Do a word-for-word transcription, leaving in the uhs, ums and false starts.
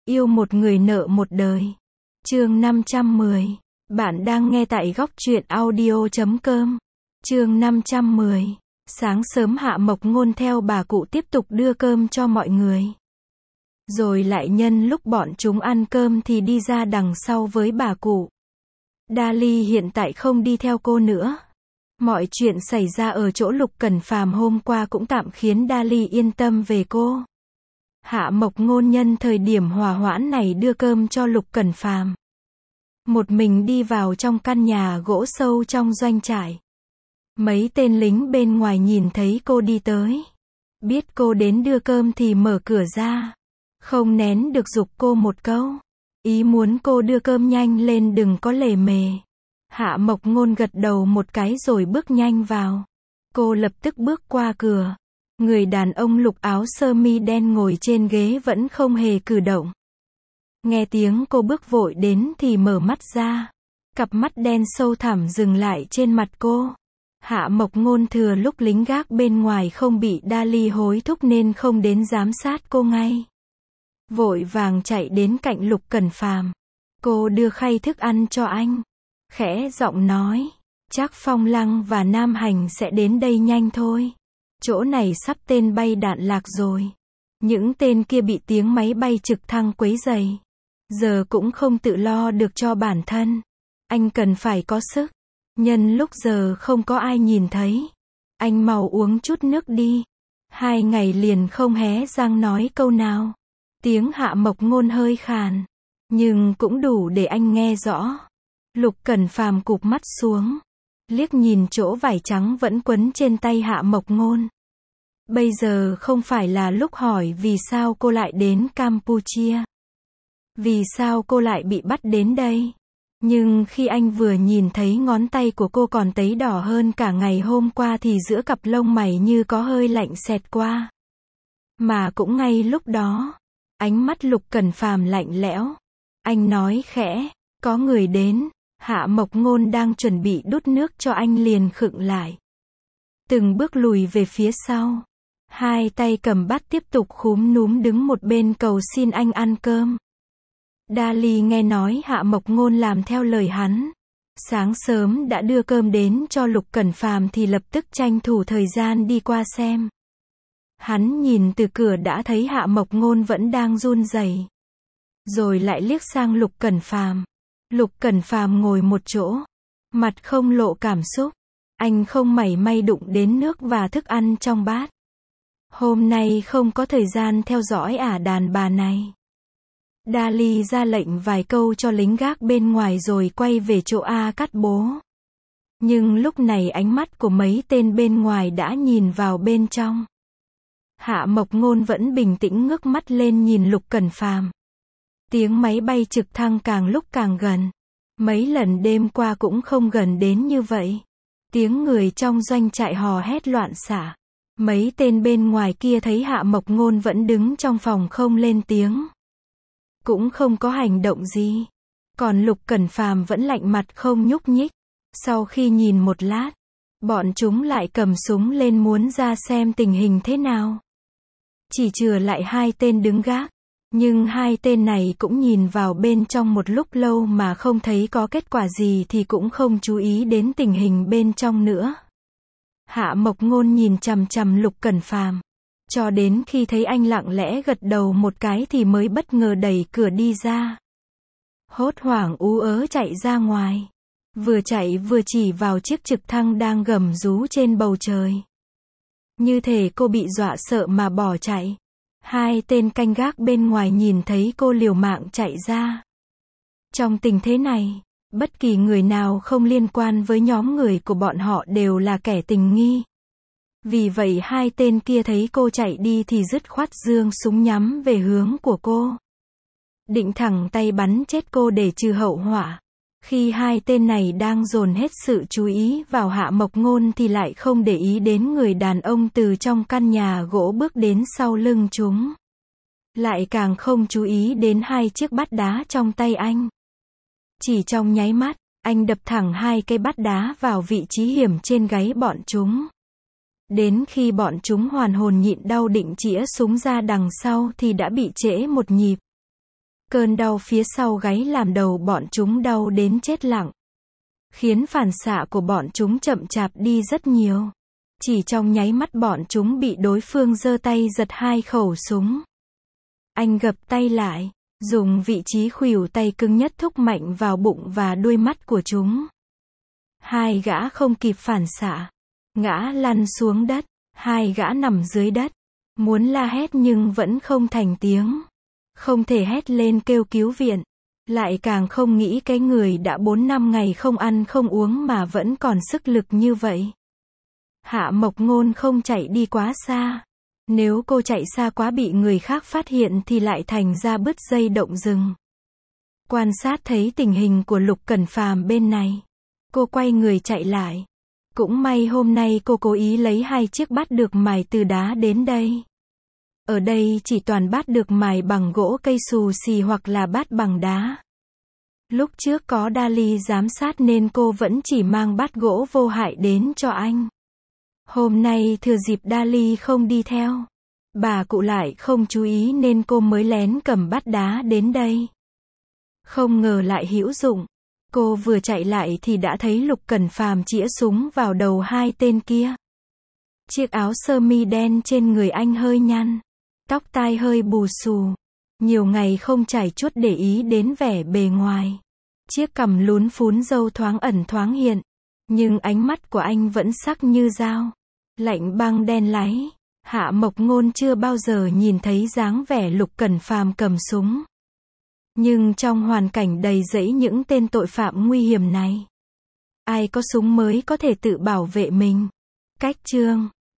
Yêu một người nợ một đời. Chương năm trăm mười. Bạn đang nghe tại góc truyện audio chấm com. Chương năm trăm mười. Sáng sớm Hạ Mộc Ngôn theo bà cụ tiếp tục đưa cơm cho mọi người. Rồi lại nhân lúc bọn chúng ăn cơm thì đi ra đằng sau với bà cụ. Dali hiện tại không đi theo cô nữa. Mọi chuyện xảy ra ở chỗ Lục Cẩn Phàm hôm qua cũng tạm khiến Dali yên tâm về cô. Hạ Mộc Ngôn nhân thời điểm hòa hoãn này đưa cơm cho Lục Cẩn Phàm. Một mình đi vào trong căn nhà gỗ sâu trong doanh trại. Mấy tên lính bên ngoài nhìn thấy cô đi tới. Biết cô đến đưa cơm thì mở cửa ra. Không nén được giục cô một câu. Ý muốn cô đưa cơm nhanh lên đừng có lề mề. Hạ Mộc Ngôn gật đầu một cái rồi bước nhanh vào. Cô lập tức bước qua cửa. Người đàn ông lục áo sơ mi đen ngồi trên ghế vẫn không hề cử động. Nghe tiếng cô bước vội đến thì mở mắt ra. Cặp mắt đen sâu thẳm dừng lại trên mặt cô. Hạ Mộc Ngôn thừa lúc lính gác bên ngoài không bị Dali hối thúc nên không đến giám sát cô ngay. Vội vàng chạy đến cạnh Lục Cẩn Phàm. Cô đưa khay thức ăn cho anh. Khẽ giọng nói, chắc Phong Lăng và Nam Hành sẽ đến đây nhanh thôi. Chỗ này sắp tên bay đạn lạc rồi. Những tên kia bị tiếng máy bay trực thăng quấy rầy. Giờ cũng không tự lo được cho bản thân. Anh cần phải có sức. Nhân lúc giờ không có ai nhìn thấy. Anh mau uống chút nước đi. Hai ngày liền không hé răng nói câu nào. Tiếng Hạ Mộc Ngôn hơi khàn. Nhưng cũng đủ để anh nghe rõ. Lục Cẩn Phàm cụp mắt xuống. Liếc nhìn chỗ vải trắng vẫn quấn trên tay Hạ Mộc Ngôn. Bây giờ không phải là lúc hỏi vì sao cô lại đến Campuchia. Vì sao cô lại bị bắt đến đây. Nhưng khi anh vừa nhìn thấy ngón tay của cô còn tấy đỏ hơn cả ngày hôm qua thì giữa cặp lông mày như có hơi lạnh xẹt qua. Mà cũng ngay lúc đó, ánh mắt Lục Cẩn Phàm lạnh lẽo. Anh nói khẽ, có người đến. Hạ Mộc Ngôn đang chuẩn bị đút nước cho anh liền khựng lại. Từng bước lùi về phía sau. Hai tay cầm bát tiếp tục khúm núm đứng một bên cầu xin anh ăn cơm. Dali nghe nói Hạ Mộc Ngôn làm theo lời hắn. Sáng sớm đã đưa cơm đến cho Lục Cẩn Phàm thì lập tức tranh thủ thời gian đi qua xem. Hắn nhìn từ cửa đã thấy Hạ Mộc Ngôn vẫn đang run rẩy. Rồi lại liếc sang Lục Cẩn Phàm. Lục Cẩn Phàm ngồi một chỗ. Mặt không lộ cảm xúc. Anh không mảy may đụng đến nước và thức ăn trong bát. Hôm nay không có thời gian theo dõi ả đàn bà này. Dali ra lệnh vài câu cho lính gác bên ngoài rồi quay về chỗ A Cát Bố. Nhưng lúc này ánh mắt của mấy tên bên ngoài đã nhìn vào bên trong. Hạ Mộc Ngôn vẫn bình tĩnh ngước mắt lên nhìn Lục Cẩn Phàm. Tiếng máy bay trực thăng càng lúc càng gần. Mấy lần đêm qua cũng không gần đến như vậy. Tiếng người trong doanh trại hò hét loạn xạ. Mấy tên bên ngoài kia thấy Hạ Mộc Ngôn vẫn đứng trong phòng không lên tiếng. Cũng không có hành động gì. Còn Lục Cẩn Phàm vẫn lạnh mặt không nhúc nhích. Sau khi nhìn một lát, bọn chúng lại cầm súng lên muốn ra xem tình hình thế nào. Chỉ chừa lại hai tên đứng gác. Nhưng hai tên này cũng nhìn vào bên trong một lúc lâu mà không thấy có kết quả gì thì cũng không chú ý đến tình hình bên trong nữa. Hạ Mộc Ngôn nhìn chằm chằm Lục Cẩn Phàm. Cho đến khi thấy anh lặng lẽ gật đầu một cái thì mới bất ngờ đẩy cửa đi ra. Hốt hoảng ú ớ chạy ra ngoài. Vừa chạy vừa chỉ vào chiếc trực thăng đang gầm rú trên bầu trời. Như thể cô bị dọa sợ mà bỏ chạy. Hai tên canh gác bên ngoài nhìn thấy cô liều mạng chạy ra. Trong tình thế này, bất kỳ người nào không liên quan với nhóm người của bọn họ đều là kẻ tình nghi. Vì vậy hai tên kia thấy cô chạy đi thì dứt khoát giương súng nhắm về hướng của cô. Định thẳng tay bắn chết cô để trừ hậu họa. Khi hai tên này đang dồn hết sự chú ý vào Hạ Mộc Ngôn thì lại không để ý đến người đàn ông từ trong căn nhà gỗ bước đến sau lưng chúng. Lại càng không chú ý đến hai chiếc bát đá trong tay anh. Chỉ trong nháy mắt, anh đập thẳng hai cây bát đá vào vị trí hiểm trên gáy bọn chúng. Đến khi bọn chúng hoàn hồn nhịn đau định chĩa súng ra đằng sau thì đã bị trễ một nhịp. Cơn đau phía sau gáy làm đầu bọn chúng đau đến chết lặng, khiến phản xạ của bọn chúng chậm chạp đi rất nhiều. Chỉ trong nháy mắt bọn chúng bị đối phương giơ tay giật hai khẩu súng. Anh gập tay lại, dùng vị trí khuỷu tay cứng nhất thúc mạnh vào bụng và đuôi mắt của chúng. Hai gã không kịp phản xạ, ngã lăn xuống đất. Hai gã nằm dưới đất, muốn la hét nhưng vẫn không thành tiếng. Không thể hét lên kêu cứu viện, lại càng không nghĩ cái người đã bốn năm ngày không ăn không uống mà vẫn còn sức lực như vậy. Hạ Mộc Ngôn không chạy đi quá xa. Nếu cô chạy xa quá bị người khác phát hiện thì lại thành ra bứt dây động rừng. Quan sát thấy tình hình của Lục Cẩn Phàm bên này, cô quay người chạy lại. Cũng may hôm nay cô cố ý lấy hai chiếc bát được mài từ đá đến đây. Ở đây chỉ toàn bát được mài bằng gỗ cây xù xì hoặc là bát bằng đá. Lúc trước có Dali giám sát nên cô vẫn chỉ mang bát gỗ vô hại đến cho anh. Hôm nay thừa dịp Dali không đi theo, bà cụ lại không chú ý nên cô mới lén cầm bát đá đến đây. Không ngờ lại hữu dụng. Cô vừa chạy lại thì đã thấy Lục Cẩn Phàm chĩa súng vào đầu hai tên kia. Chiếc áo sơ mi đen trên người anh hơi nhăn, tóc tai hơi bù xù. Nhiều ngày không chải chuốt để ý đến vẻ bề ngoài. Chiếc cằm lún phún râu thoáng ẩn thoáng hiện. Nhưng ánh mắt của anh vẫn sắc như dao, lạnh băng đen láy. Hạ Mộc Ngôn chưa bao giờ nhìn thấy dáng vẻ Lục Cẩn Phàm cầm súng. Nhưng trong hoàn cảnh đầy rẫy những tên tội phạm nguy hiểm này, ai có súng mới có thể tự bảo vệ mình. Cách chương